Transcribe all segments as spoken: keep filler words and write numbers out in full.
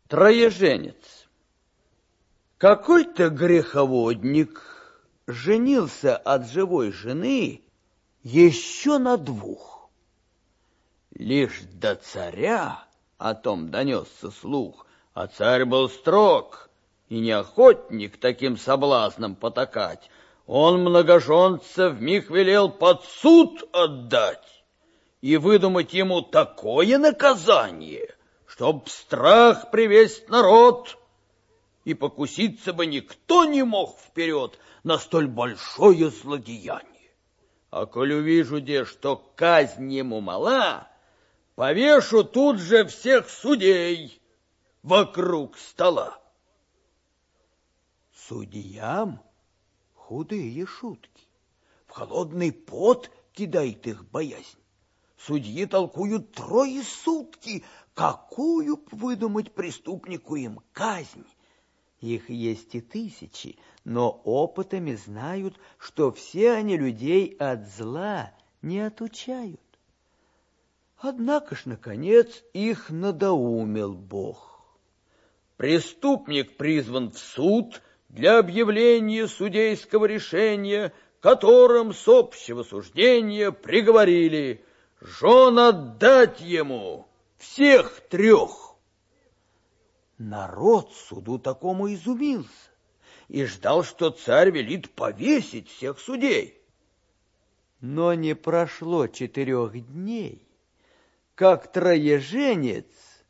Троеженец. Какой-то греховодник женился от живой жены еще на двух. Лишь до царя о том донесся слух, а царь был строг и не охотник таким соблазнам потакать. Он многоженца вмиг велел под суд отдать и выдумать ему такое наказание, чтоб страх привесть народ, и покуситься бы никто не мог вперед на столь большое злодеяние. А коль увижу, де, что казнь ему мала, повешу тут же всех судей вокруг стола. Судьям худые шутки, в холодный пот кидает их боязнь. Судьи толкуют трое сутки, какую б выдумать преступнику им казнь. Их есть и тысячи, но опытами знают, что все они людей от зла не отучают. Однако ж, наконец, их надоумил Бог. Преступник призван в суд для объявления судейского решения, которым с общего суждения приговорили жен отдать ему всех трех. Народ суду такому изумился и ждал, что царь велит повесить всех судей. Но не прошло четырех дней, как троеженец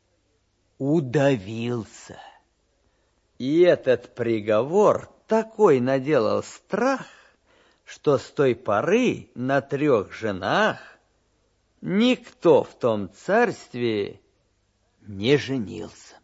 удавился. И этот приговор такой наделал страх, что с той поры на трех женах никто в том царстве не женился.